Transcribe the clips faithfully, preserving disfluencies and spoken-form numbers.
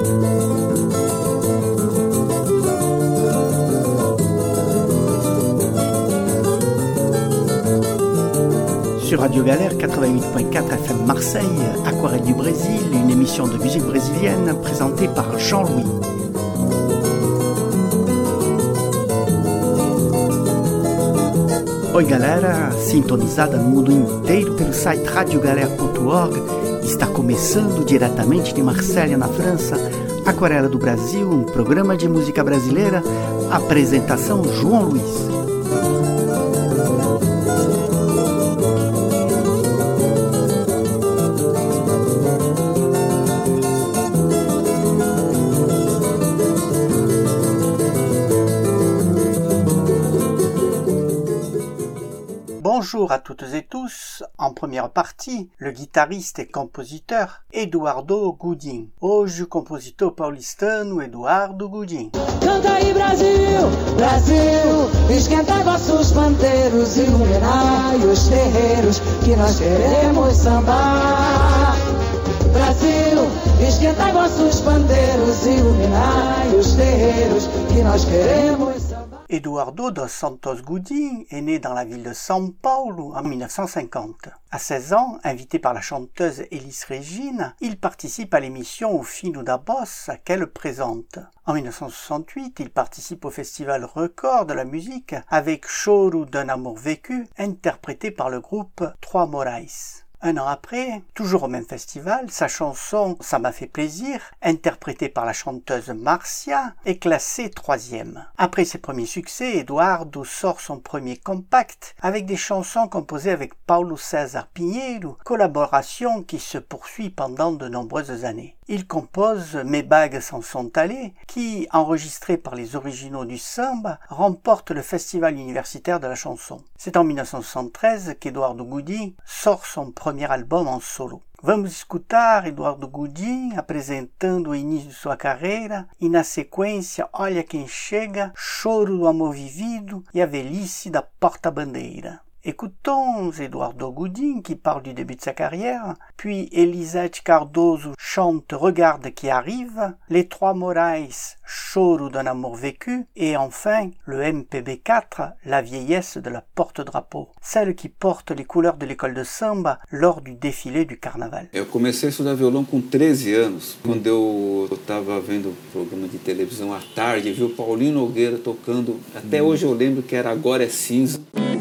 Sur Radio Galère quatre-vingt-huit point quatre F M Marseille, Aquarelle du Brésil, une émission de musique brésilienne présentée par Jean-Louis. Oi galera, sintonizada no mundo inteiro pelo site radio galera ponto org, está começando diretamente de Marselha, na França, Aquarela do Brasil, um programa de música brasileira, apresentação João Luiz. Bonjour à toutes et tous. En première partie, le guitarriste e compositeur Eduardo Gudim. Hoje o compositor paulistano Eduardo Gudim. Canta aí Brasil, Brasil, esquentai vossos pandeiros, iluminai os terreiros, que nós queremos sambar. Brasil, esquentai vossos pandeiros, iluminai os terreiros, que nós queremos sambar. Eduardo dos Santos Gudim est né dans la ville de São Paulo en dix-neuf cent cinquante. À seize ans, invité par la chanteuse Elis Regina, il participe à l'émission O Fino da Bossa qu'elle présente. En dix-neuf cent soixante-huit, il participe au festival Record de la musique avec Choro d'un amour vécu, interprété par le groupe Trois Moraes. Un an après, toujours au même festival, sa chanson « Ça m'a fait plaisir », interprétée par la chanteuse Marcia, est classée troisième. Après ses premiers succès, Eduardo sort son premier compact avec des chansons composées avec Paulo César Pinheiro, collaboration qui se poursuit pendant de nombreuses années. Il compose « Mes bagues s'en sont allées » qui, enregistré par les originaux du samba, remporte le festival universitaire de la chanson. C'est en dix-neuf cent soixante-treize qu'Eduardo Gudim sort son premier album en solo. Vamos escutar Eduardo Gudim apresentando o início de sua carreira e, na sequência, Olha Quem Chega, Choro do Amor Vivido e A Velhice da Porta-Bandeira. Écoutons Eduardo Gudim qui parle du début de sa carrière, puis Elisete Cardoso chante Regarde qui arrive, les Trois Moraes Choro d'un amour vécu, et enfin le M P B quatre, La vieillesse de la porte-drapeau, celle qui porte les couleurs de l'école de samba lors du défilé du carnaval. Eu comecei a estudar violão com treze anos, quando eu estava vendo o programa de televisão à tarde, vi o Paulinho Nogueira tocando, até hoje eu lembro que era Agora é Cinza.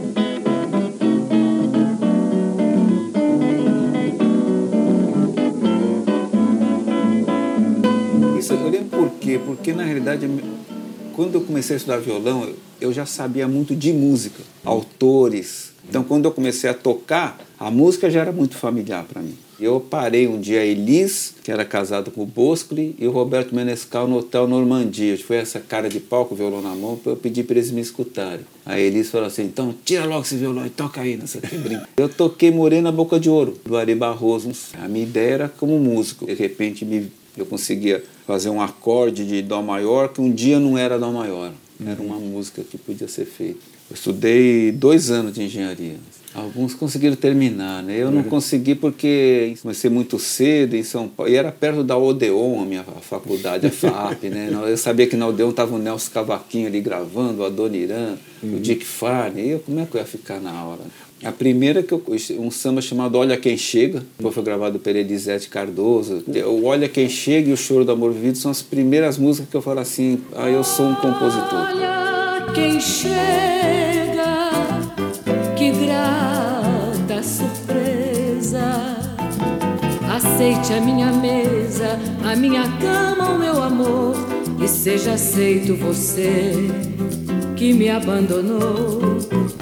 Eu lembro por quê? Porque, na realidade, quando eu comecei a estudar violão, eu já sabia muito de música, autores. Então, quando eu comecei a tocar, a música já era muito familiar para mim. Eu parei um dia a Elis, que era casada com o Boscoli, e o Roberto Menescal no Hotel Normandia. Foi essa cara de pau com o violão na mão, para eu pedir para eles me escutarem. A Elis falou assim, então tira logo esse violão e toca aí nessa brinca. Eu toquei Morena Boca de Ouro, do Ari Barroso. A minha ideia era como músico. De repente, me, eu conseguia fazer um acorde de Dó maior, que um dia não era Dó maior. Era uma música que podia ser feita. Eu estudei dois anos de engenharia. Alguns conseguiram terminar, né? Eu não consegui porque comecei muito cedo em São Paulo. E era perto da Odeon, a minha faculdade, a F A P, né? Eu sabia que na Odeon estava o Nelson Cavaquinho ali gravando, o Adoniran, uhum. o Dick Farney. E eu, como é que eu ia ficar na hora? A primeira que eu, um samba chamado Olha Quem Chega, que foi gravado por Elisete Cardoso. O Olha Quem Chega e o Choro do Amor Vivido são as primeiras músicas que eu falo assim, ah, eu sou um compositor. Olha quem chega, que grata surpresa. Aceite a minha mesa, a minha cama, o meu amor, e seja aceito você que me abandonou.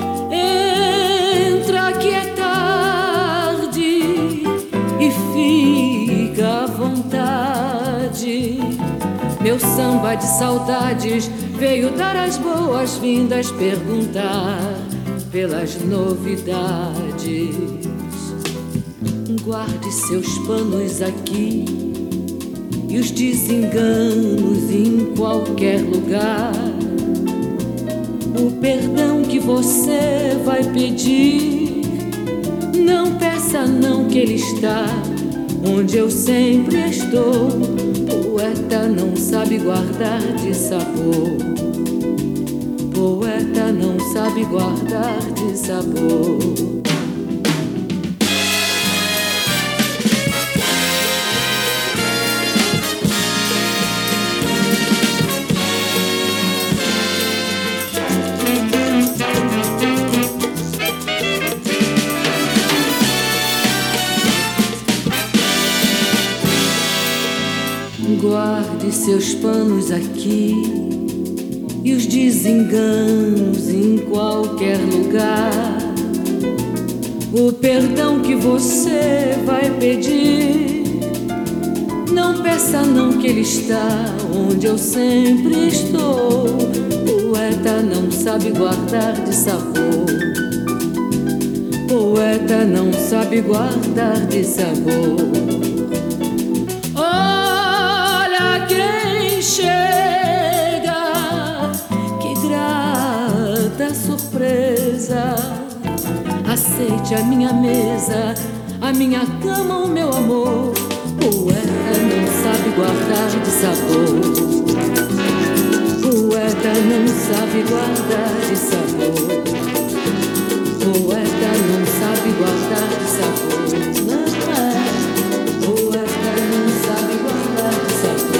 Entra que é tarde e fica à vontade. Meu samba de saudades veio dar as boas-vindas, perguntar pelas novidades. Guarde seus panos aqui e os desenganos em qualquer lugar. O perdão que você vai pedir, não peça não, que ele está onde eu sempre estou. Poeta Poeta não sabe guardar de sabor. Poeta não sabe guardar de sabor. Guarde seus panos aqui e os desenganos em qualquer lugar. O perdão que você vai pedir, não peça não, que ele está onde eu sempre estou. Poeta não sabe guardar de sabor. Poeta não sabe guardar de sabor. Quem chega, que grata surpresa. Aceite a minha mesa, a minha cama, o meu amor. Poeta não sabe guardar de sabor. Poeta não sabe guardar de sabor. Poeta não sabe guardar de sabor. Poeta não sabe guardar de sabor.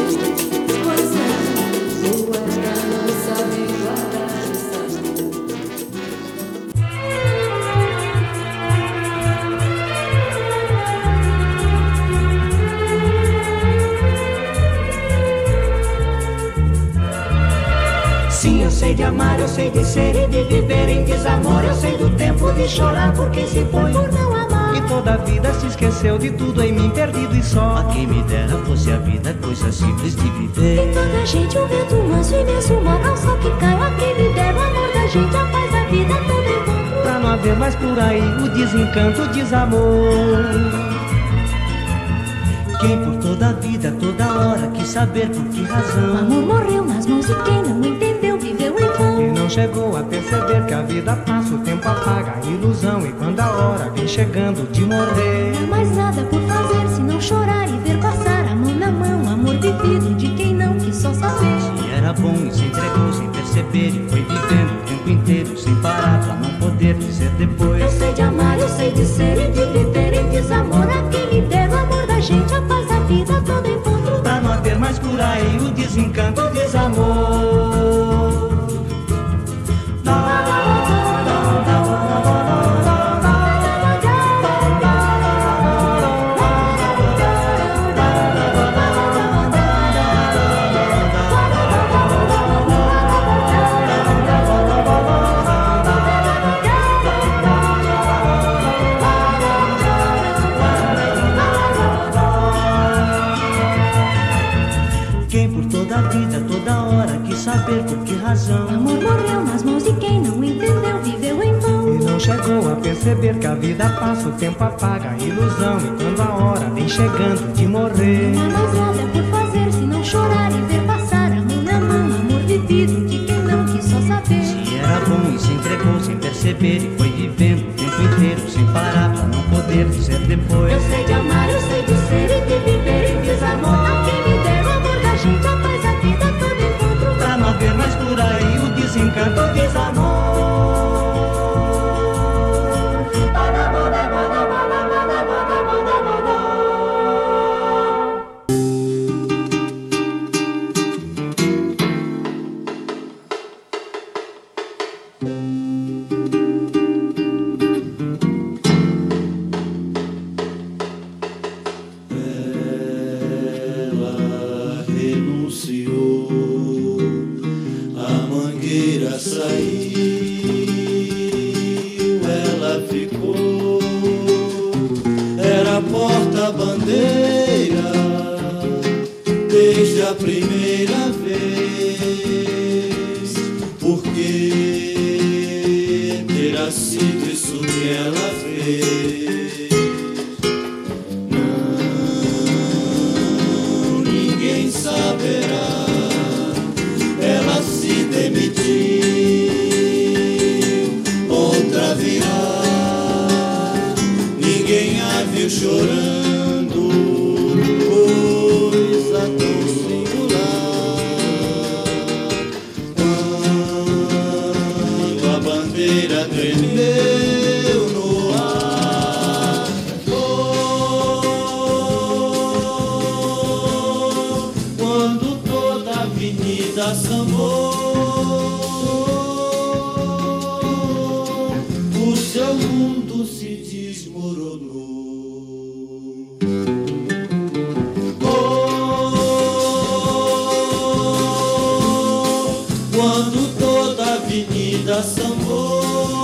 Sim, eu sei de amar, eu sei de ser e de viver em desamor. Eu sei do tempo de chorar por quem se foi, por não amar. E toda a vida se esqueceu de tudo em mim, perdido e só. A quem me dera fosse a vida, coisa simples de viver. Em toda a gente um vento manso, imenso mar, ao sol que cai. A quem me dera o amor da gente, a paz da vida, todo encontro. Pra não haver mais por aí o desencanto, o desamor. Quem por toda a vida, toda hora, quis saber por que razão. O amor morreu nas mãos de quem não entendeu, viveu em vão. E não chegou a perceber que a vida passa, o tempo apaga a ilusão. E quando a hora vem chegando de morrer, não há mais nada por fazer, senão chorar e ver passar a mão na mão. Amor vivido de quem não quis só saber. Se era bom e se entregou sem perceber, e foi vivendo o tempo inteiro sem parar pra não poder dizer depois. Eu sei de amar, eu sei de ser e de viver em desamor. A quem me dera o amor da gente, a paz da vida, todo encontro. Pra não haver mais por aí o desencanto, o desamor. Saber por que razão. Amor morreu nas mãos de quem não entendeu, viveu em vão. E não chegou a perceber que a vida passa, o tempo apaga a ilusão. E quando a hora vem chegando de morrer, não há mais nada por fazer, senão chorar e ver passar a mão na mão. Amor vivido de quem não quis só saber. Se era bom e se entregou sem perceber, e foi vivendo o tempo inteiro sem parar pra não poder dizer depois. Eu sei de amar, eu sei de ser e de viver em desamor. A quem me dera o amor da gente, a paz da vida, todo encontro. Pra não haver mais por aí o desencanto, o desamor. Chorando, coisa tão singular. avenida sambou, o seu mundo se desmoronou. Oh, quando toda a avenida sambou,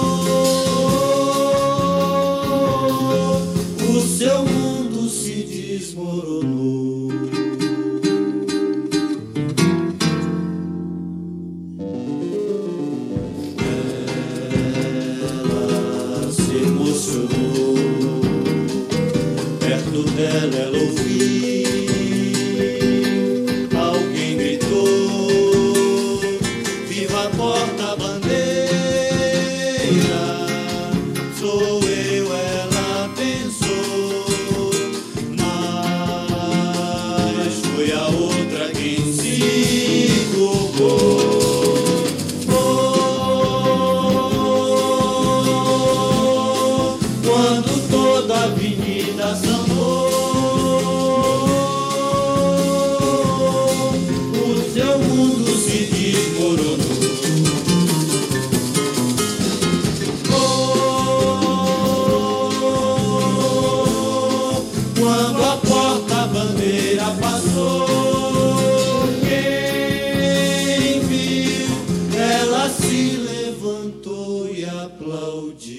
o seu mundo se desmoronou. Ela se emocionou, perto dela ela ouviu, alguém gritou, viva a porta-bandeira, sou eu, ela pensou, mas foi a outra quem se culpou. Oh, quando toda a avenida sambou, o seu mundo se desmoronou. Quando a porta-bandeira passou, quem viu, ela se levantou e aplaudiu.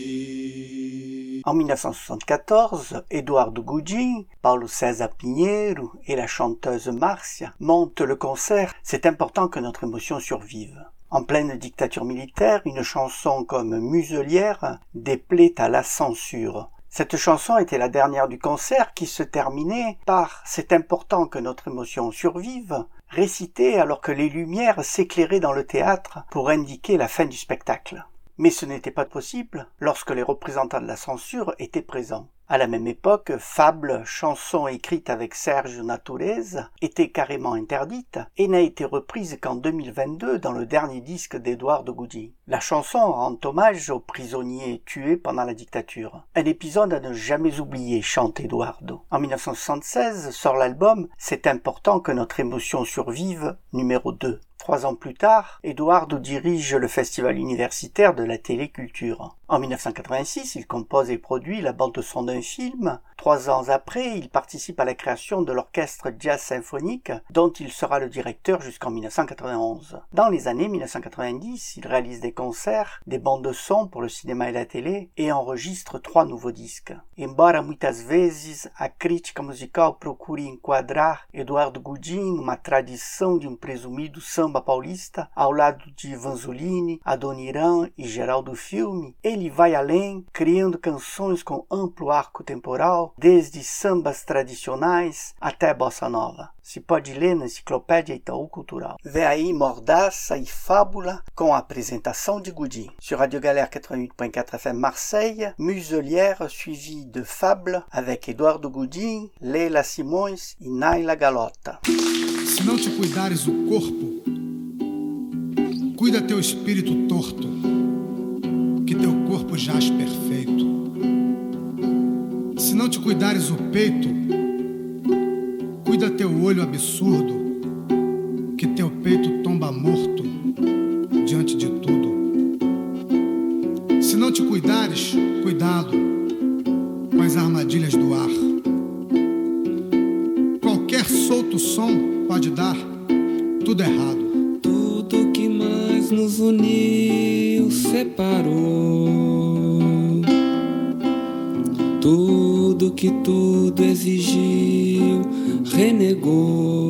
En mille neuf cent soixante-quatorze, Eduardo Guggin, Paulo César Pinheiro et la chanteuse Márcia montent le concert « C'est important que notre émotion survive ». En pleine dictature militaire, une chanson comme Muselière déplaît à la censure. Cette chanson était la dernière du concert qui se terminait par « C'est important que notre émotion survive », récitée alors que les lumières s'éclairaient dans le théâtre pour indiquer la fin du spectacle. Mais ce n'était pas possible lorsque les représentants de la censure étaient présents. À la même époque, Fable, chanson écrite avec Serge Naturez, était carrément interdite et n'a été reprise qu'en deux mille vingt-deux dans le dernier disque d'Eduardo Guggin. La chanson rend hommage aux prisonniers tués pendant la dictature. Un épisode à ne jamais oublier, chante Eduardo. En mille neuf cent soixante-seize sort l'album « C'est important que notre émotion survive » numéro deux. Trois ans plus tard, Eduardo dirige le festival universitaire de la téléculture. En mille neuf cent quatre-vingt-six, il compose et produit la bande-son d'un film. Trois ans après, il participe à la création de l'orchestre jazz symphonique, dont il sera le directeur jusqu'en mille neuf cent quatre-vingt-onze. Dans les années mille neuf cent quatre-vingt-dix, il réalise des concerts, des bandes-son pour le cinéma et la télé, et enregistre trois nouveaux disques. Embora muitas vezes a crítica musical procure enquadrar Eduardo Guggin numa tradição de um presumido samba paulista, ao lado de Vanzolini, Adoniran e Geraldo Filme, ele vai além, criando canções com amplo arco temporal, desde sambas tradicionais até bossa nova. Se pode ler na Enciclopédia Itaú Cultural. Vem aí Mordaça e Fábula com a apresentação de Guggin. Sur Radio Galère quatre-vingt-huit point quatre F M Marseille, Muselière suivi de Fable avec Eduardo Guggin, Leila Simões e Naila Galotta. Se não te cuidares o corpo, cuida teu espírito torto, que teu corpo jaz perfeito. Se não te cuidares o peito, cuida teu olho absurdo, que teu peito tomba morto diante de tudo. Se não te cuidares, cuidado com as armadilhas do ar. Qualquer solto som pode dar tudo errado. Tudo que mais nos uniu separou. Tudo que tudo exigiu renegou.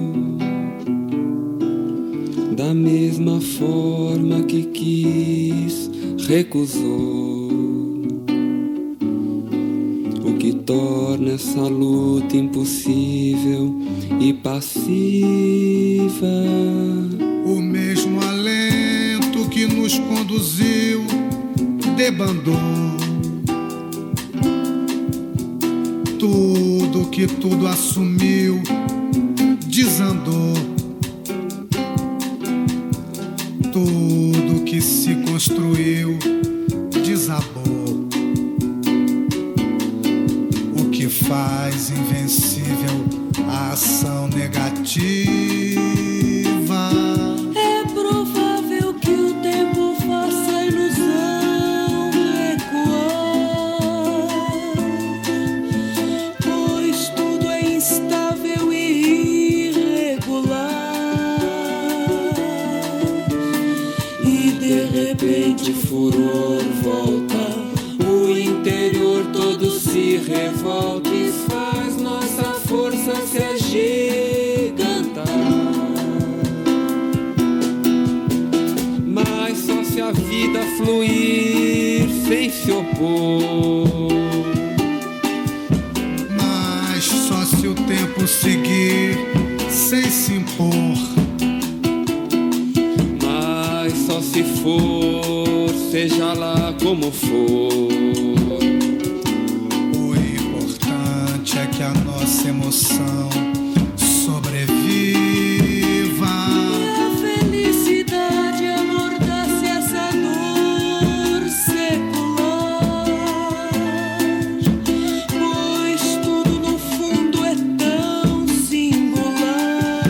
Da mesma forma que quis, recusou. O que torna essa luta impossível e passiva. O mesmo alento que nos conduziu debandou. Tudo que tudo assumiu desandou. Tudo que se construiu desabou. O que faz invencível a ação negativa. sente furor volta, o interior todo se revolta e faz nossa força se agigantar. Mas só se a vida fluir sem se opor, mas só se o tempo seguir sem se impor, mas só se for, seja lá como for. O importante é que a nossa emoção sobreviva. E a felicidade amordace essa dor secular, pois tudo no fundo é tão singular.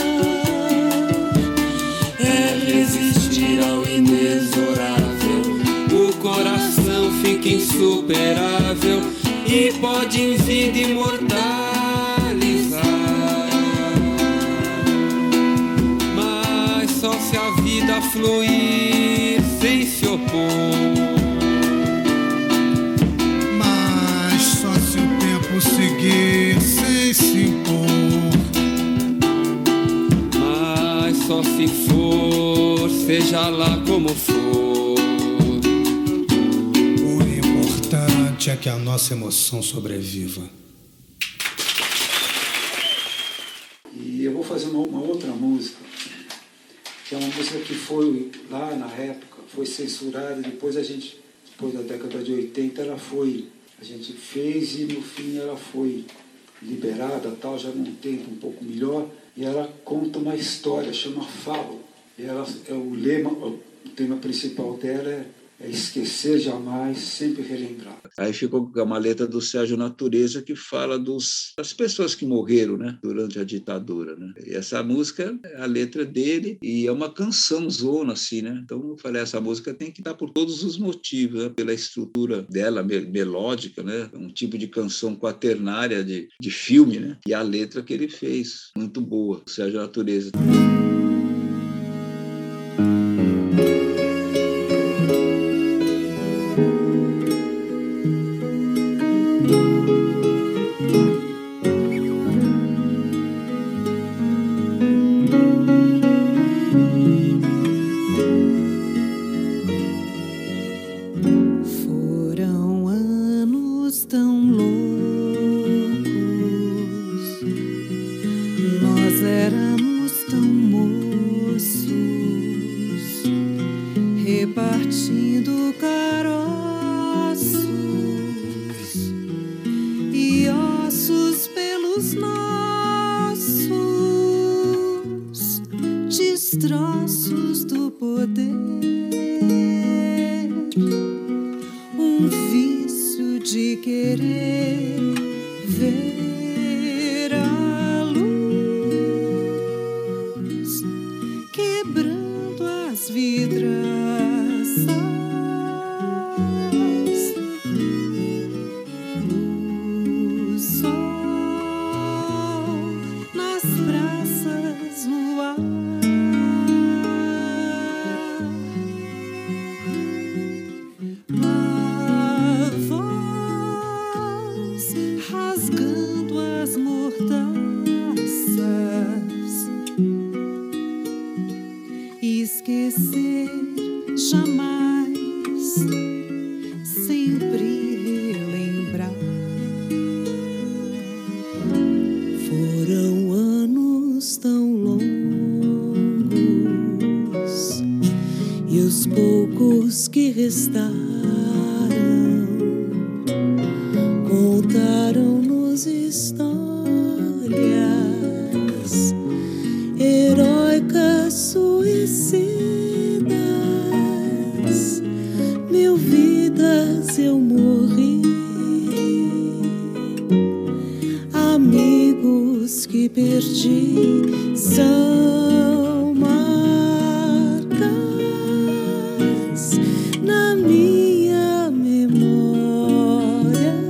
É resistir ao inexorável, o coração fica insuperável e pode em vida imortalizar. Mas só se a vida fluir sem se opor, Mas só se o tempo seguir sem se impor, mas só se for, seja lá como for. o importante é que a nossa emoção sobreviva. E eu vou fazer uma, uma outra música, que é uma música que foi, lá na época, foi censurada, depois a gente, depois da década de oitenta, ela foi, a gente fez e no fim ela foi liberada, tal, já num tempo um pouco melhor, e ela conta uma história, chama Falo. E ela, é o lema, o tema principal dela é É esquecer jamais, sempre relembrar. Aí ficou com uma letra do Sérgio Natureza que fala dos, das pessoas que morreram, né, durante a ditadura, né? E essa música, a letra dele, e é uma canção zona, assim, né? Então eu falei, essa música tem que dar por todos os motivos, né? Pela estrutura dela, me- melódica, né? Um tipo de canção quaternária de, de filme, né? E a letra que ele fez, muito boa, o Sérgio Natureza. Foram anos tão loucos, nós éramos tão moços, repartindo caroços e ossos pelos nossos destroços do poder. Um vício de querer ver a luz quebrando as vidraças. O sol nas praças, o ar. A voz rasgando as mordaças. Esquecer jamais, sempre relembrar. Foram anos tão longos e os poucos que restaram contaram-nos histórias heróicas, suicidas. Mil vidas eu morri, amigos que perdi são marcas na minha memória.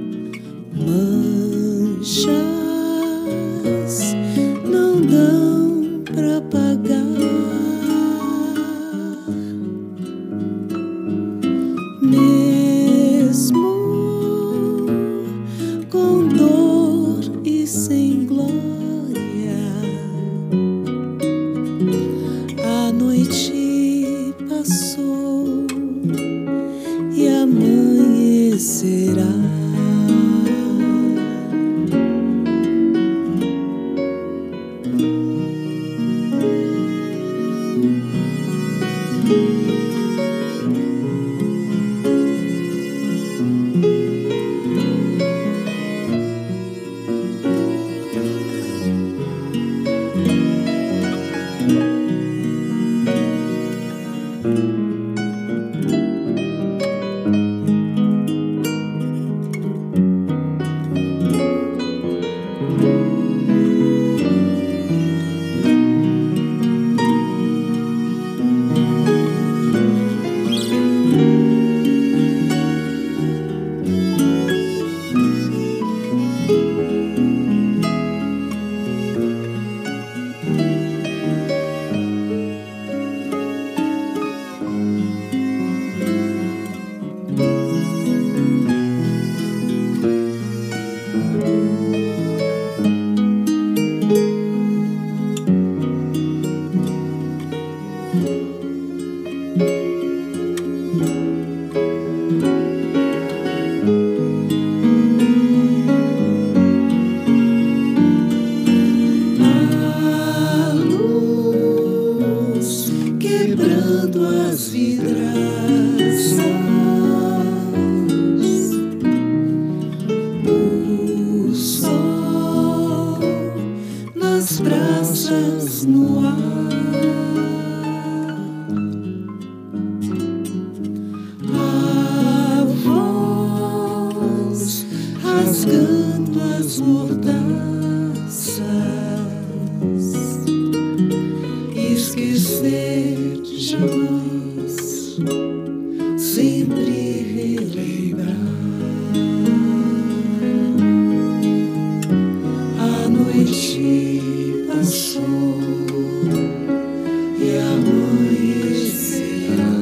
Manchas não dão asas no ar. A voz rasgando as mordaças, esquecer jamais, sempre relembrar. A noite passou e amanhecerá.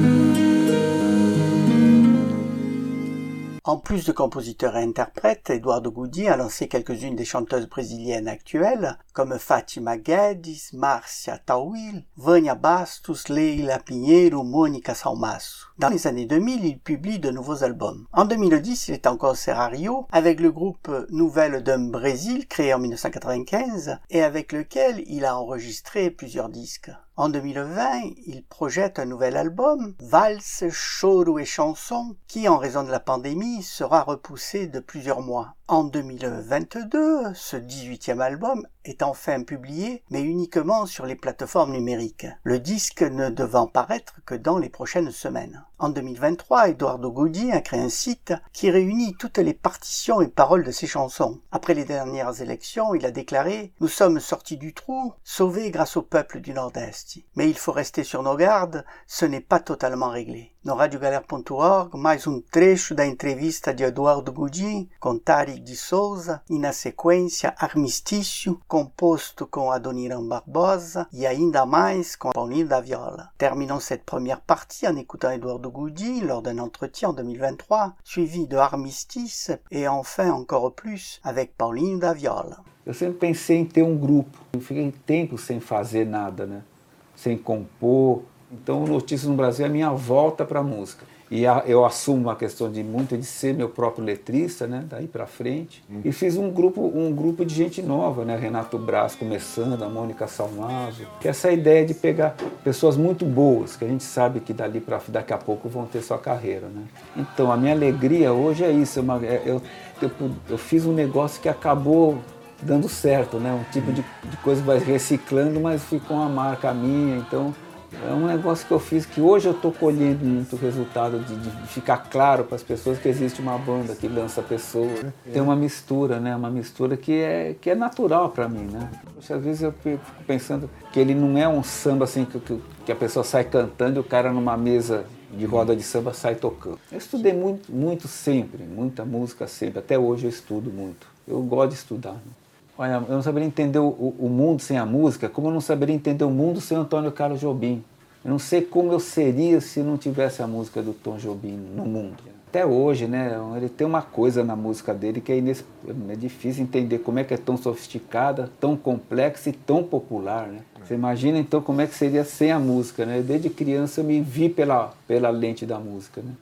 En plus de compositeur et interprète, Eduardo Guidi a lancé quelques-unes des chanteuses brésiliennes actuelles, comme Fátima Guedes, Márcia Tawil, Vânia Bastos, Leila Pinheiro, Mônica Salmaço. Dans les années deux mille, il publie de nouveaux albums. En deux mille dix, il est en concert à Rio avec le groupe Nouvelle d'un Brésil, créé en mille neuf cent quatre-vingt-quinze, et avec lequel il a enregistré plusieurs disques. En deux mille vingt, il projette un nouvel album, Valse, Choro et Chansons, qui, en raison de la pandémie, sera repoussé de plusieurs mois. En deux mille vingt-deux, ce dix-huitième album est enfin publié, mais uniquement sur les plateformes numériques, le disque ne devant paraître que dans les prochaines semaines. En deux mille vingt-trois, Eduardo Guidi a créé un site qui réunit toutes les partitions et paroles de ses chansons. Après les dernières élections, il a déclaré « Nous sommes sortis du trou, sauvés grâce au peuple du Nord-Est. Mais il faut rester sur nos gardes, ce n'est pas totalement réglé. » No radio galera ponto org, mais um trecho da entrevista de Eduardo Guidi com Tarik de Souza e, na sequência, Armistício, composto com Adoniran Barbosa e ainda mais com Paulinho da Viola. Terminons cette première partie en écoutant Eduardo Guidi lors d'un entretien en deux mille vingt-trois, suivi de Armistice et enfin encore plus avec Paulinho da Viola. Eu sempre pensei em ter um grupo. Eu fiquei tempo sem fazer nada, né? Sem compor. Então, o Notícias no Brasil é a minha volta para a música. E a, eu assumo a questão de muito de ser meu próprio letrista, né, daí para frente. Hum. E fiz um grupo, um grupo de gente nova, né, Renato Braz começando, a Mônica Salmazo, que é essa ideia de pegar pessoas muito boas, que a gente sabe que dali para daqui a pouco vão ter sua carreira, né. Então, a minha alegria hoje é isso, uma, é, eu, eu, eu fiz um negócio que acabou dando certo, né, um tipo de, de coisa que vai reciclando, mas ficou uma marca minha, então... É um negócio que eu fiz que hoje eu estou colhendo muito resultado de, de ficar claro para as pessoas que existe uma banda que lança pessoas. Tem uma mistura, né? Uma mistura que é, que é natural para mim, né? Às vezes eu fico pensando que ele não é um samba assim que, que a pessoa sai cantando e o cara numa mesa de roda de samba sai tocando. Eu estudei muito, muito sempre, muita música sempre. Até hoje eu estudo muito. Eu gosto de estudar, né? Olha, eu não saberia entender o, o mundo sem a música, como eu não saberia entender o mundo sem o Antônio Carlos Jobim. Eu não sei como eu seria se não tivesse a música do Tom Jobim no mundo. Até hoje, né, ele tem uma coisa na música dele que é, ines... é difícil entender como é que é tão sofisticada, tão complexa e tão popular, né? Você imagina então como é que seria sem a música, né? Desde criança eu me vi pela, pela lente da música, né?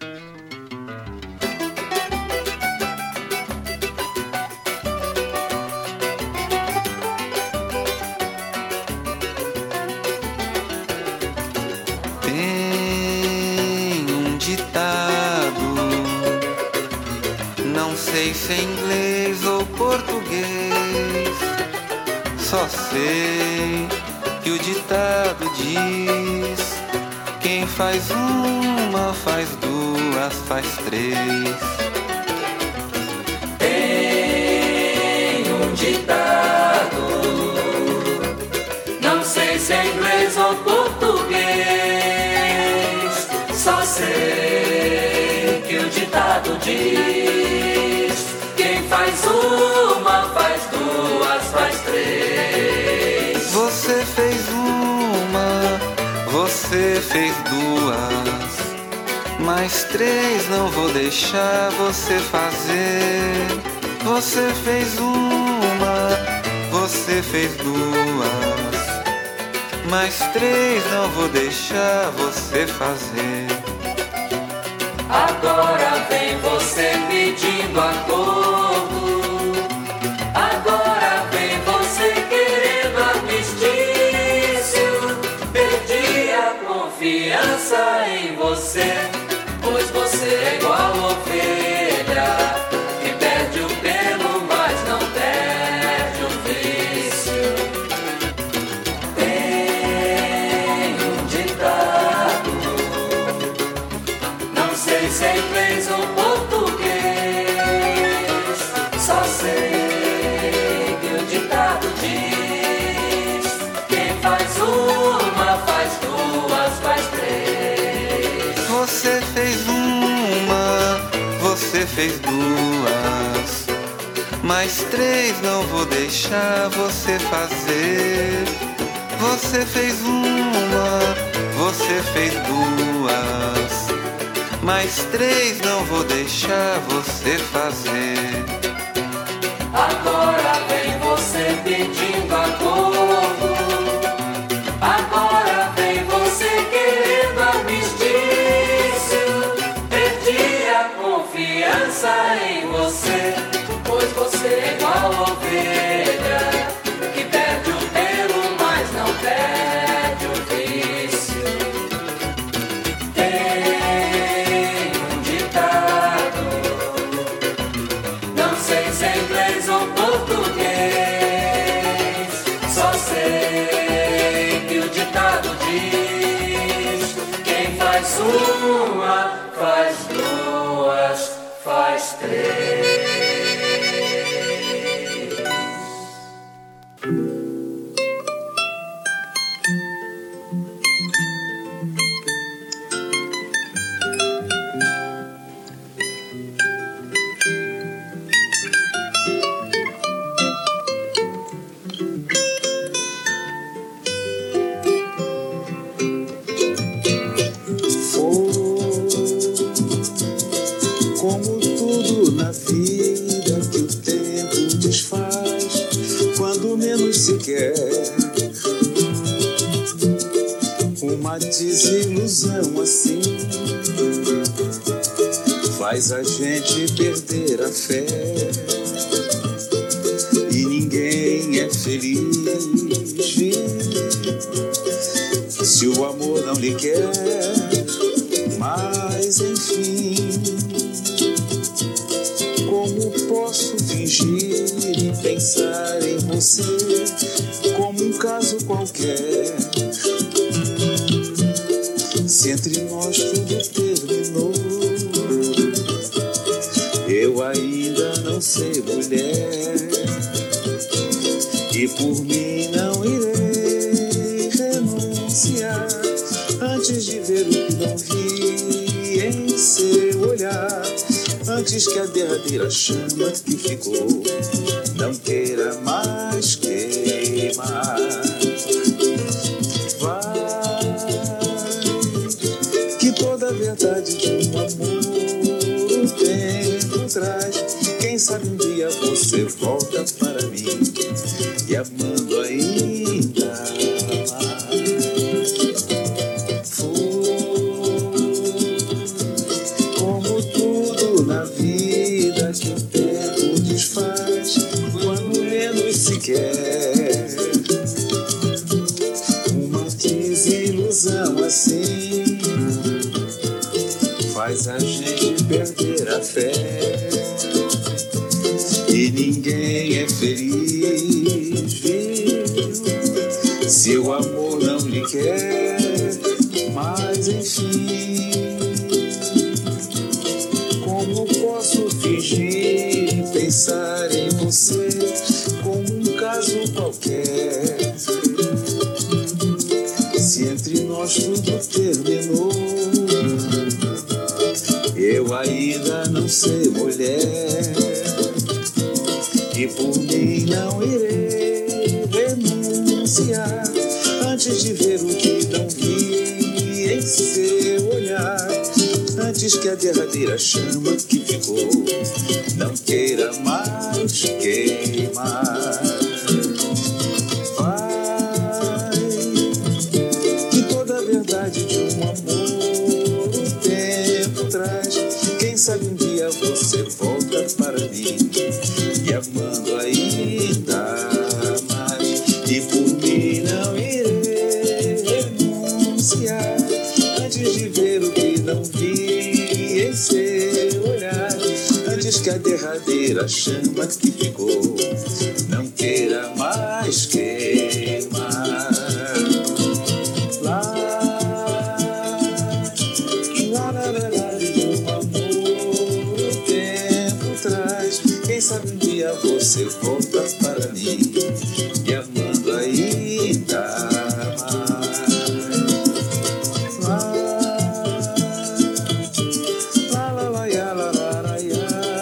Se é inglês ou português, só sei que o ditado diz: quem faz uma, faz duas, faz três. Tem um ditado, não sei se é inglês ou português, só sei que o ditado diz: faz uma, faz duas, faz três. Você fez uma, você fez duas, mas três não vou deixar você fazer. Você fez uma, você fez duas, mas três não vou deixar você fazer. Agora vem você pedindo acordo, agora vem você querendo armistício. Perdi a confiança em você, pois você é igual ovelha que perde o pelo, mas não perde o vício. fez duas, mas três não vou deixar você fazer. Você fez uma, você fez duas, mas três não vou deixar você fazer. Agora vem você pedindo acordo, agora vem você querendo armistício. Perdi a confiança em você, pois você é igual ovelha que perde o pelo, mas não perde o vício. Tem um ditado, não sei se é inglês ou português, só sei que o ditado diz: quem faz uma, faz duas, faz três. Como tudo na vida que o tempo desfaz, quando menos se quer. Uma desilusão assim faz a gente perder a fé, e ninguém é feliz se o amor não lhe quer. Mas enfim, como posso fingir e pensar em você como um caso qualquer, se entre nós tudo terminou? Eu ainda não sei, mulher, e por mim não irei renunciar antes de ver o que não vi em seu olhar, antes que a derradeira chama que ficou não queira mais queimar. Vai, que toda a verdade de um amor o tempo traz. Quem sabe um dia você volta para mim e amando ainda mais. Como tudo na vida que o tempo desfaz, quando menos se quer. Uma desilusão assim faz a gente perder a fé, e ninguém é feliz, viu, se o amor não lhe quer. Mas enfim, como posso fingir e pensar em você como um caso qualquer, se entre nós tudo terminou? Eu ainda não sei, mulher, e por mim não irei renunciar antes de ver o que não vi em seu olhar, antes que a derradeira chama que ficou não queira mais queimar. Vai, que toda a verdade de um amor o tempo traz. Quem sabe um dia você volta para mim e amando ainda mais, e por mim não irei renunciar antes de ver o que não vi em seu olhar, antes que a derradeira chama que ficou não queira mais queimar. Lá, lá, lá, lá, lá, de um amor o tempo traz. Quem sabe um dia você volta para mim e amando ainda mais. Lá, lá, lá, lá, lá, lá, lá, lá.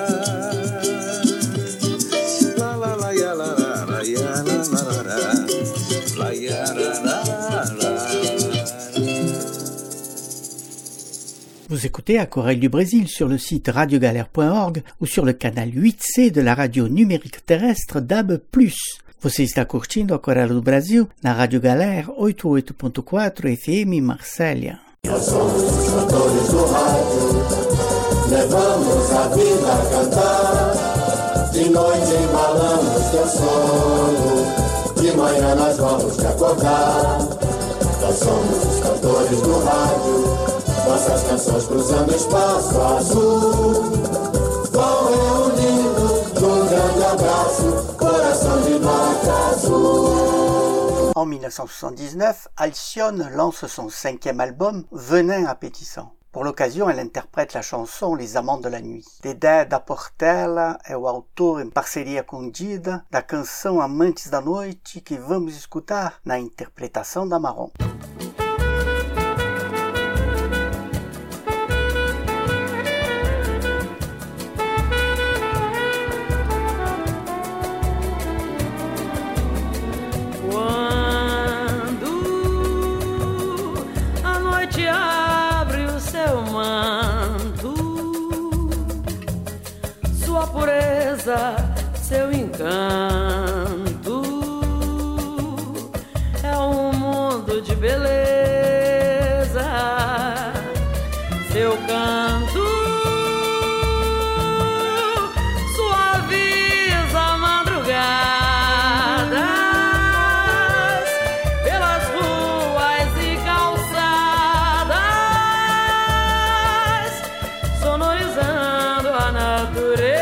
Vous écoutez Aquarelle du Brésil sur le site radio galère point org ou sur le canal huit C de la radio numérique terrestre D A B plus. Você está curtindo Aquarela do Brasil na Rádio Galera oitenta e oito ponto quatro F M Marsella. Nós somos os cantores do rádio, levamos a vida a cantar. De noite embalamos teu sono, de manhã nós vamos te acordar. Nós somos os cantores do rádio, nossas canções cruzando espaço azul, vão reunindo num grande abraço, coração de vaca azul. En mille neuf cent soixante-dix-neuf, Alcyone lance son cinquième album, Venin appétissant. Pour l'occasion, elle interprète la chanson Les Amants de la Nuit. Dedé da Portela é o autor em parceria com Dida da canção Amantes da Noite, que vamos escutar na interpretação da Marrom. Seu encanto é um mundo de beleza, seu canto suaviza madrugadas pelas ruas e calçadas, sonorizando a natureza.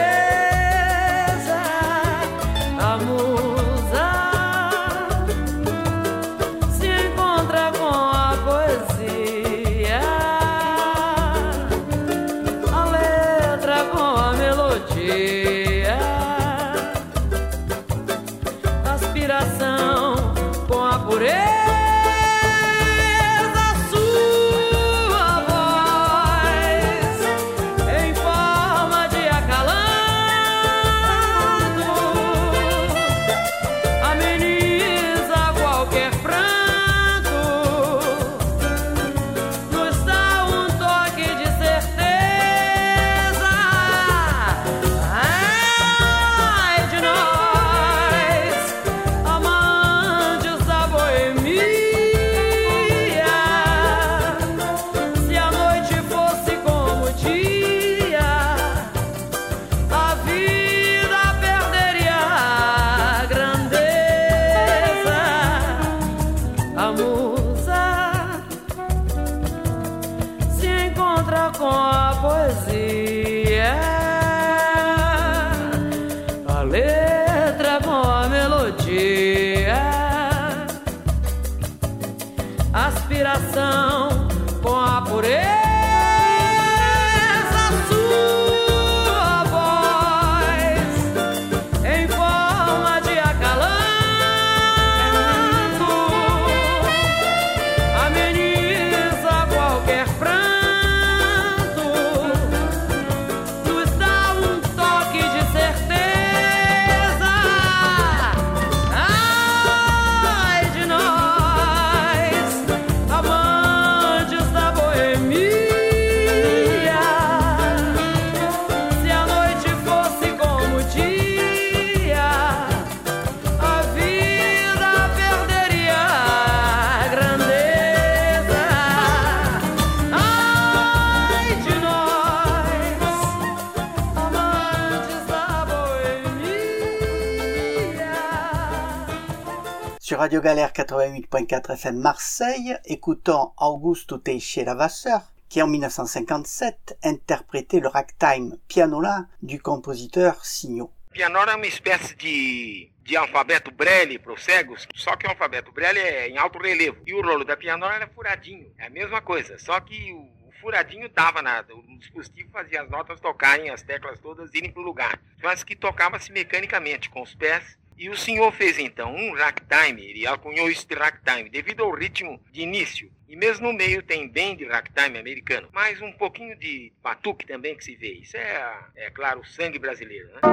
Aspiração com a pureza, sua voz em forma de acalanto ameniza qualquer pranto, nos dá um toque de certeza. Ai de nós, amantes da boemia, se a noite fosse como o dia, a vida perderia a grandeza. Ai de nós, amantes da boemia. Sur Radio Galère quatre-vingt-huit point quatre F M Marseille, écoutons Augusto Teixeira Vasseur, qui en mille neuf cent cinquante-sept interprétait le ragtime Pianola du compositeur Signor. Pianola é uma espécie de, de alfabeto Braille para os cegos, só que o alfabeto Braille é em alto relevo. E o rolo da pianola era furadinho, é a mesma coisa, só que o, o furadinho dava nada, o dispositivo fazia as notas tocarem, as teclas todas irem para o lugar, mas que tocava-se mecanicamente com os pés. E o senhor fez então um ragtime, ele alcunhou isso de ragtime, devido ao ritmo de início. E mesmo no meio tem bem de ragtime americano, mas um pouquinho de batuque também que se vê. Isso é, é claro, o sangue brasileiro, né?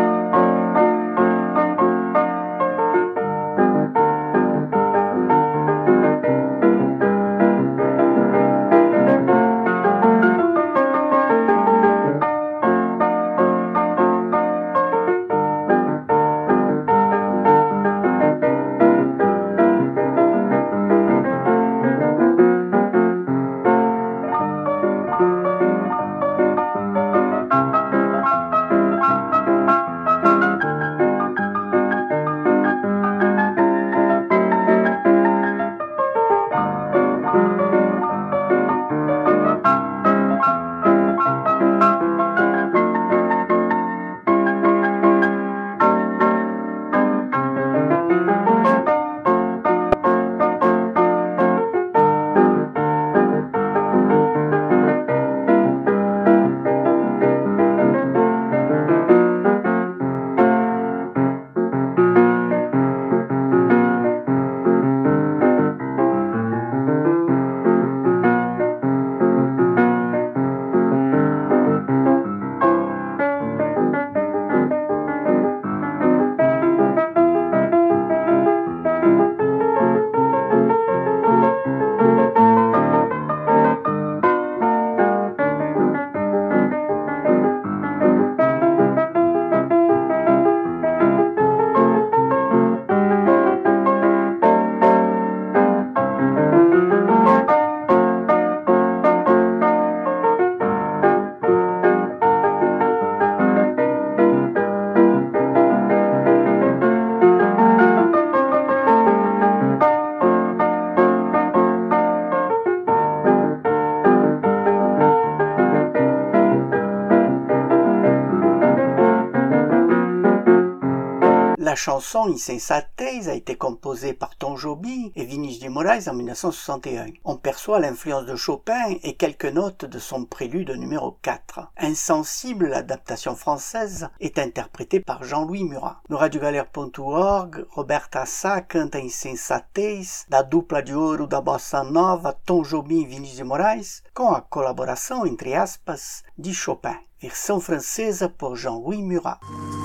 chanson Insensateis a été composée par Tom Jobim et Vinícius de Moraes en mille neuf cent soixante et un. On perçoit l'influence de Chopin et quelques notes de son prélude numéro quatre. Insensible, l'adaptation française, est interprétée par Jean-Louis Murat. No radio galera ponto org, Roberta Sá canta Insensateis, da dupla de ouro da bossa nova Tom Jobim e Vinícius de Moraes, com a colaboração, entre aspas, de Chopin. Versão francesa por Jean-Louis Murat.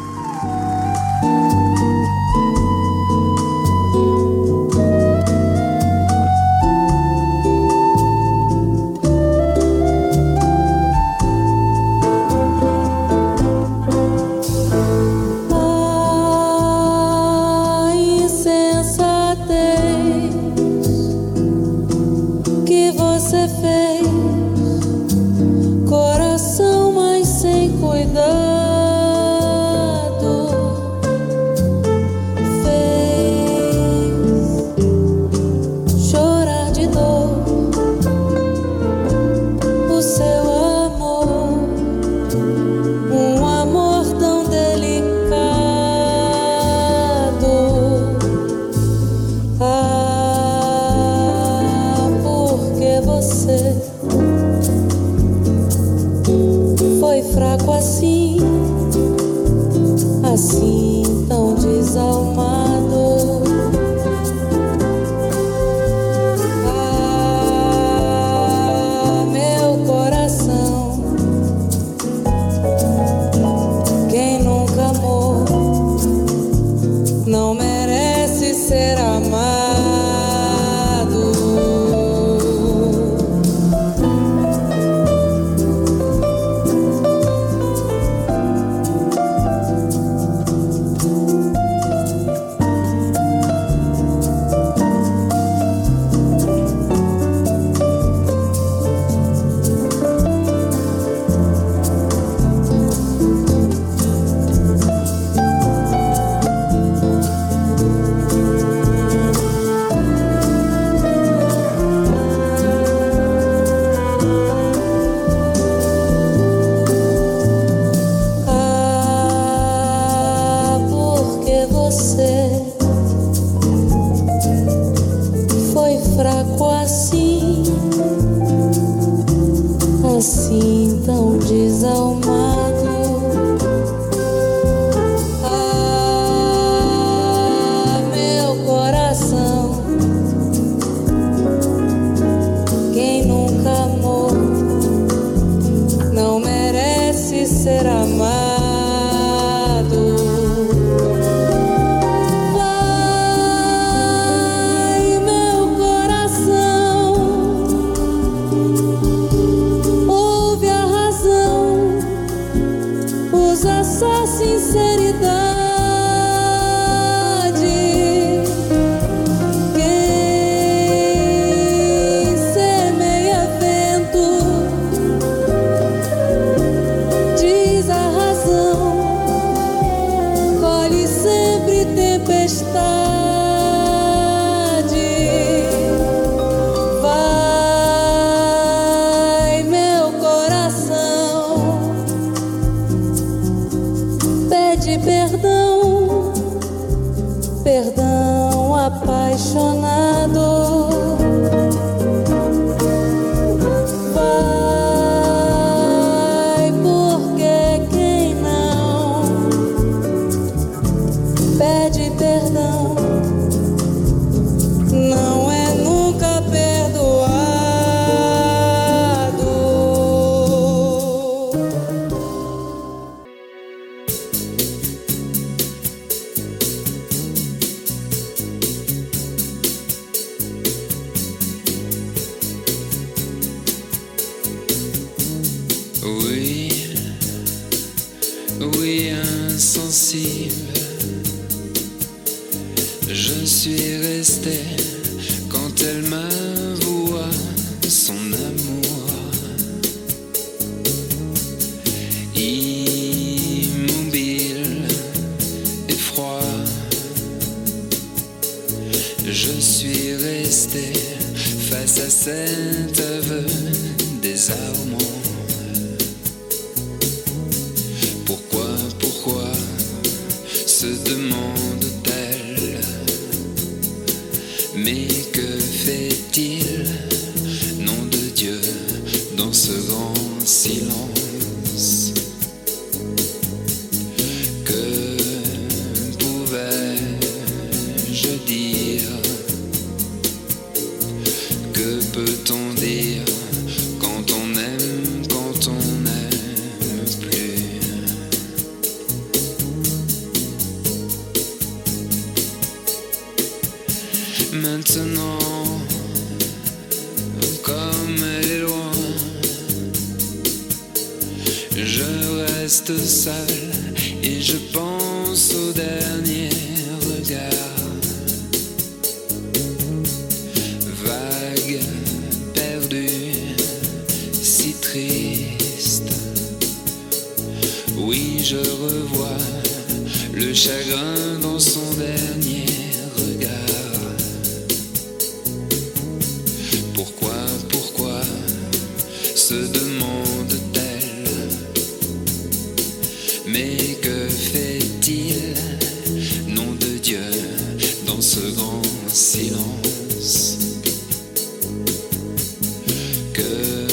Je suis resté quand elle m'avoua son amour. Immobile et froid, je suis resté face à cet aveu désarmant. Pourquoi, pourquoi se demande Mais que fait-il, nom de Dieu, dans ce grand silence? Que pouvais-je dire? Que peut-on dire quand on aime, quand on n'aime plus? Maintenant, comme elle est loin, je reste seul et je pense au dernier regard. Vague, perdu, si triste. Oui, je revois le chagrin dans son dernier regard. Pourquoi, pourquoi se demande-t-elle? Mais que fait-il, nom de Dieu, dans ce grand silence? Que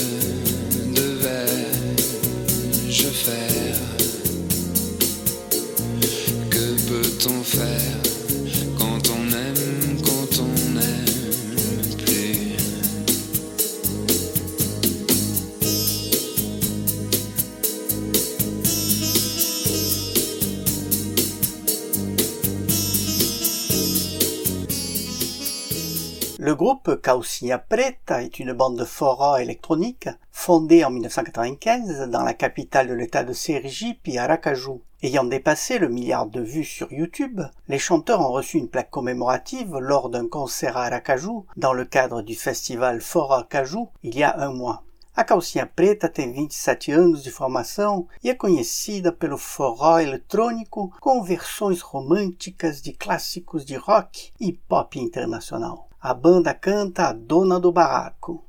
devais-je faire? Que peut-on faire quand on aime, quand on n'aime plus? Le groupe Calcinha Preta est une bande de forró électronique fondée en mille neuf cent quatre-vingt-quinze dans la capitale de l'état de Sergipe, Aracaju. Ayant dépassé le milliard de vues sur YouTube, les chanteurs ont reçu une plaque commémorative lors d'un concert à Aracaju dans le cadre du festival Forró Aracaju il y a un mois. A Calcinha Preta tem vinte e sete anos de formação e é conhecida pelo forró eletrônico com versões românticas de clássicos de rock e pop internacional. A banda canta A Dona do Barraco.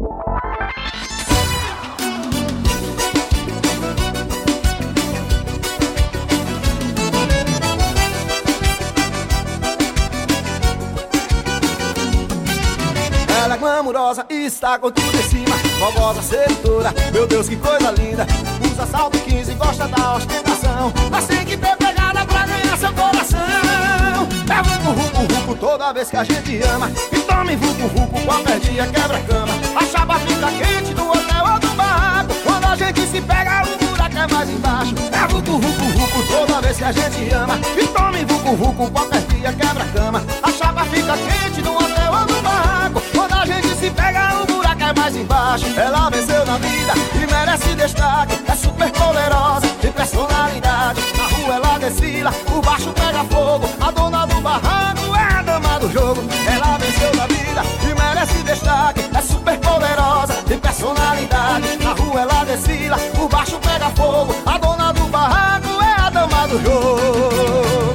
Ela é glamurosa e está com tudo em cima, fogosa, sedutora, meu Deus que coisa linda. Usa salto quinze e gosta da ostentação, mas tem que ter pegada pra ganhar seu coração. É vucu, vucu, vucu toda vez que a gente ama, e tome vucu, vucu qualquer dia quebra-cama. A chapa fica quente no hotel ou no barraco, quando a gente se pega o buraco é mais embaixo. É vucu, vucu, vucu toda vez que a gente ama, e tome vucu, vucu qualquer dia quebra-cama. A chapa fica quente no hotel ou no barraco, quando a gente se pega o buraco é mais embaixo. Ela venceu na vida e merece destaque, é super poderosa, tem personalidade. Na rua ela desfila, o baixo pega fogo, a dona do barraco é a dama do jogo. Ela venceu na vida e merece destaque, é super poderosa, tem personalidade. Na rua ela desfila, o baixo pega fogo, a dona do barraco é a dama do jogo.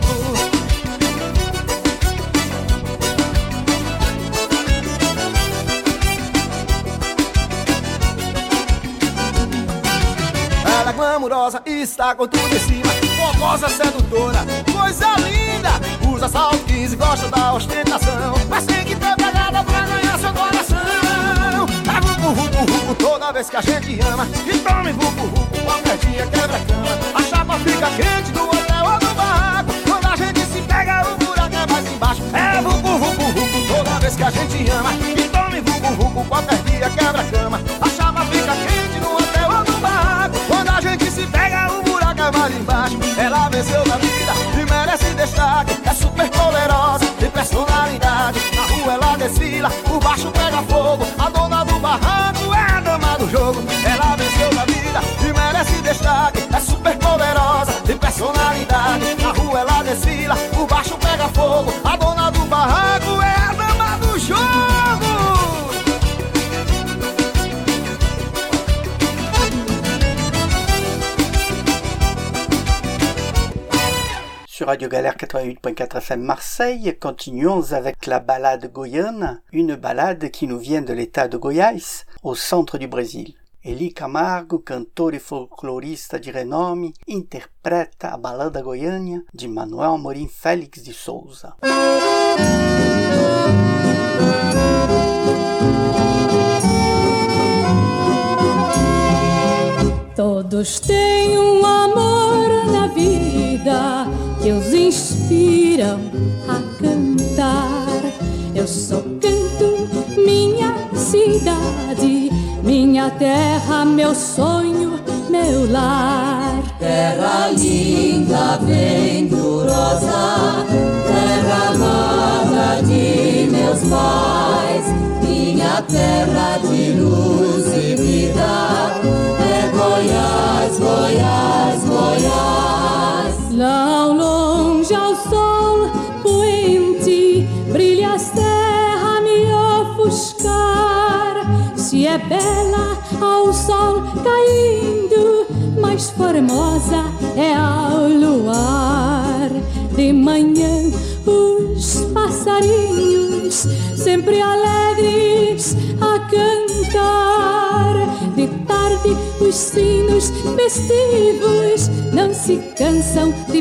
Ela é glamurosa e está com tudo em cima, fogosa, sedutora, coisa linda. Usa salto quinze e gosta da ostentação, mas tem que ter pegada pra ganhar seu coração. É vucu, vucu, vucu toda vez que a gente ama, e tome vucu, vucu qualquer dia quebra-cama. A chapa fica quente no hotel ou no barraco, quando a gente se pega o buraco é mais embaixo. É vucu, vucu, vucu toda vez que a gente ama, e tome vucu, vucu qualquer dia quebra-cama. A chapa fica quente no hotel ou no barraco, quando a gente se pega o buraco é mais embaixo. Ela venceu na vida e merece destaque, é super poderosa, tem personalidade. Na rua ela desfila, o baixo pega fogo, a dona do barraco é a dama do jogo. Ela venceu na vida e merece destaque, é super poderosa, tem personalidade. Na rua ela desfila, o baixo pega fogo, a dona do barraco é a dama do jogo. Sur Radio Galère quatre-vingt-huit point quatre F M Marseille, continuons avec la balade goiane, une balade qui nous vient de l'état de Goiás, au centre du Brésil. Eli Camargo, cantor e folclorista de renome, interpreta a balada goiânia de Manuel Amorim Félix de Souza. Todos têm um amor na vida que os inspiram a cantar. Eu só canto minha cidade, minha terra, meu sonho, meu lar. Terra linda, venturosa, terra amada de meus pais, minha terra de luz e vida, é Goiás, Goiás, Goiás. Lá ao longe ao sol poente brilha a serra me ofuscar. Se é bela ao sol caindo, mais formosa é ao luar. De manhã os passarinhos sempre alegres a cantar. De tarde os sinos festivos não se cansam de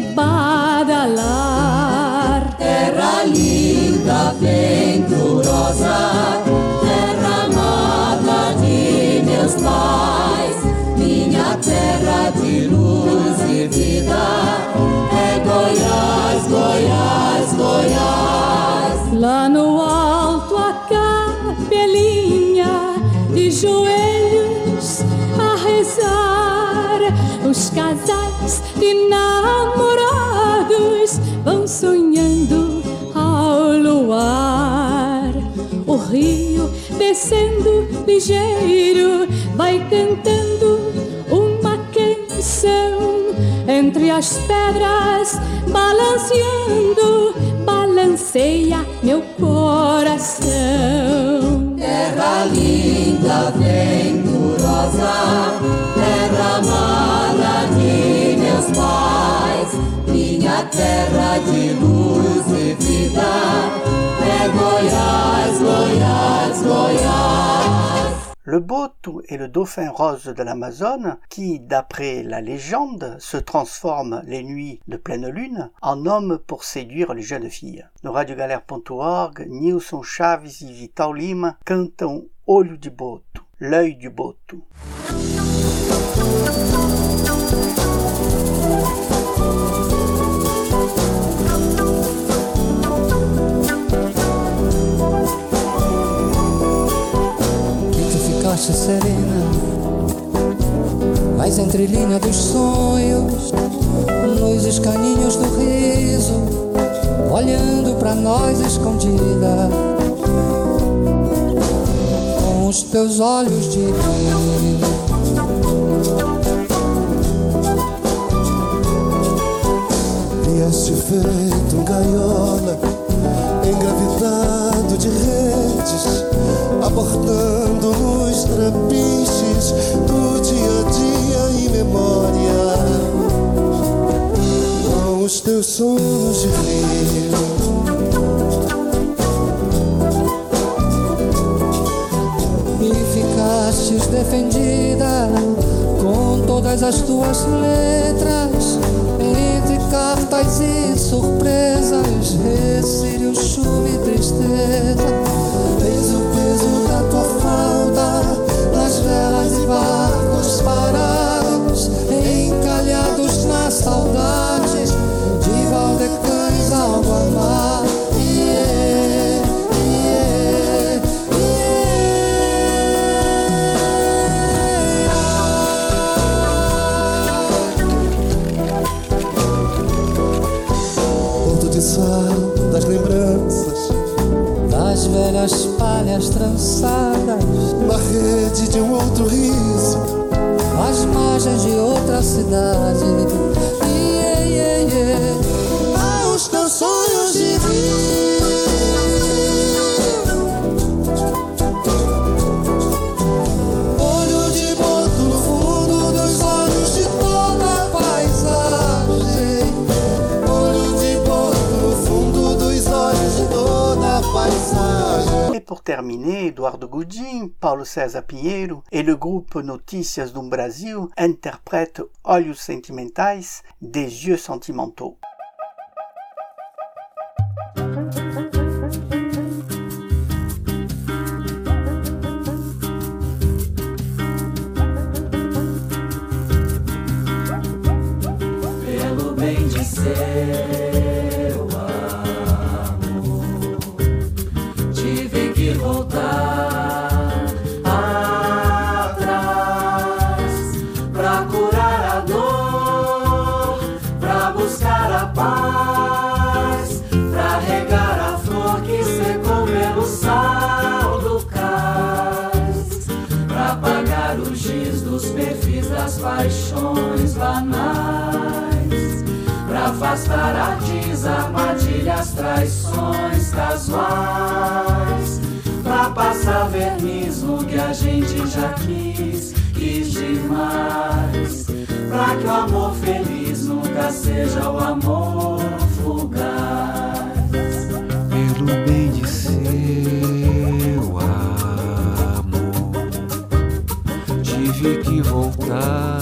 badalar. Terra linda, venturosa, terra amada de meus pais, minha terra de luz e vida, é Goiás, Goiás, Goiás. Lá no alto a capelinha de joelhos a rezar, os casais de namorados vão sonhando ao luar. O rio descendo ligeiro vai cantando uma canção entre as pedras, balanceando, balanceia meu coração. Terra linda, venturosa, terra amada de meus pais, minha terra de luz e vida, é Goiás, Goiás, Goiás. Le boto est le dauphin rose de l'Amazone qui, d'après la légende, se transforme les nuits de pleine lune en homme pour séduire les jeunes filles. No radio galera ponto org, Nilson Chaves e Vital Lima cantam Olho de Boto, l'œil du boto. Ficaste serena nas entrelinhas dos sonhos, nos escaninhos do riso, olhando pra nós escondida, com os teus olhos de rio. Vieste feito um gaiola, engravidado de redes, abordando os trapiches do dia a dia em memória, com os teus sonhos de rio. E ficastes defendida com todas as tuas letras, entre cartas e surpresas, recílio, chuva e tristeza. Eis o peso da tua falta nas velas e barcos parados, encalhados na saudade de Valdecanes ao mar. Yeah, yeah, yeah. Porto de sal das lembranças, das velhas palhas trançadas, na rede de um outro riso, às margens de outra cidade. Yeah, yeah, yeah. Aos teus sonhos de rio. Olho de boto no fundo dos olhos de toda a paisagem. Olho de boto no fundo dos olhos de toda a paisagem. Et pour terminer, Eduardo Gudim, Paulo César Pinheiro et le groupe Notícias do Brasil interprètent Olhos Sentimentais, des yeux sentimentaux. sal do cais, pra apagar o giz dos perfis das paixões banais, pra afastar ardis, armadilhas, traições casuais, pra passar verniz no que a gente já quis, quis demais, pra que o amor feliz nunca seja o amor fugaz. Pelo bem de seu amor, tive que voltar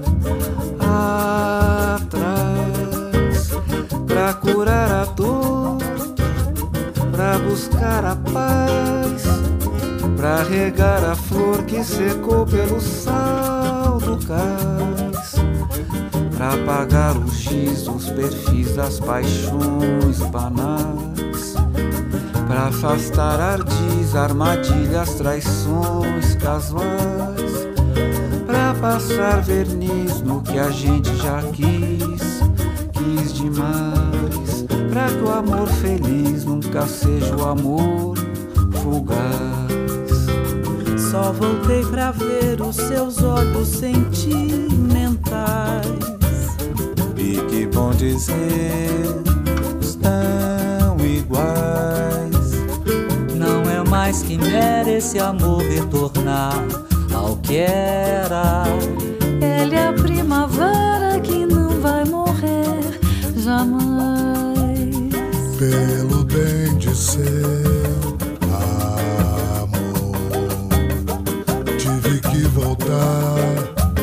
atrás pra curar a dor, pra buscar a paz, pra regar a flor que secou pelo sal do cais, pra apagar o giz dos perfis das paixões banais, pra afastar ardis, armadilhas, traições casuais, pra passar verniz no que a gente já quis, quis demais, pra que o amor feliz nunca seja o amor fugaz. Só voltei pra ver os seus olhos sentimentais. E que bom dizer, estão iguais. Não é mais que merece amor retornar ao que era. Ele é a primavera que não vai morrer jamais. Pelo bem de seu voltar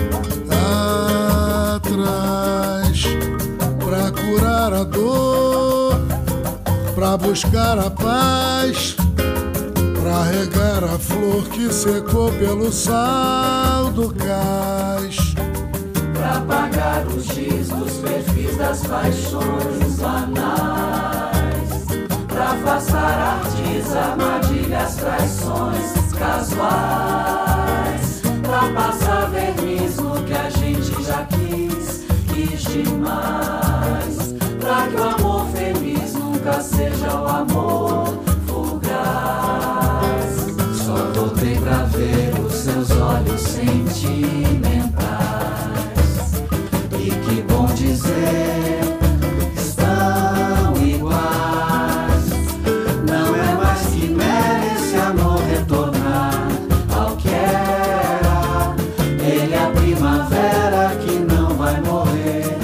atrás pra curar a dor, pra buscar a paz, pra regar a flor que secou pelo sal do cais, pra apagar o giz dos perfis das paixões banais, pra afastar ardis, armadilhas, traições casuais, pra passar verniz no que a gente já quis, quis demais, pra que o amor feliz nunca seja o amor fugaz. Só voltei pra ver os seus olhos sentimentais. E que bom dizer, estão iguais. Não é mais que merece amor retornar ao que era. Ele é a primavera que não vai morrer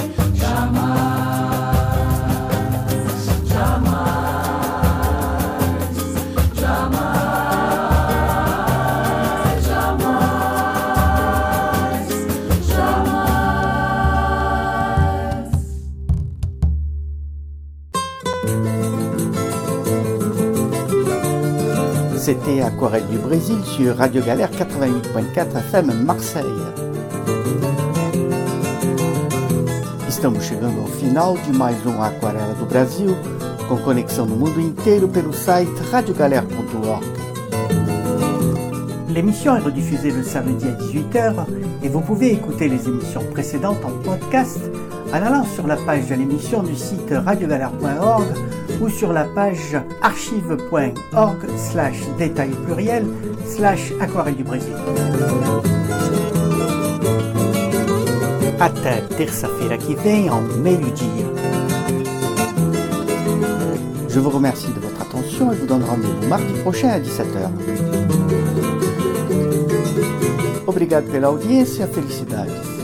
jamais, jamais, jamais, jamais, jamais. C'était Aquarelle du Brésil sur Radio Galère quatre-vingt-huit point quatre F M Marseille. Estamos chegando ao final de mais um Aquarela do Brasil, com conexão no mundo inteiro pelo site radio galère ponto org. L'émission est rediffusée le samedi à dix-huit heures et vous pouvez écouter les émissions précédentes en podcast en allant sur la page de l'émission du site radio galère point org ou sur la page archive point org slash détail pluriel slash aquarelle du Brésil. Até terça-feira que vem, ao meio-dia. Je vous remercie de votre attention et vous donne rendez-vous mardi prochain à dix-sept heures. Obrigado pela audiência, felicidades.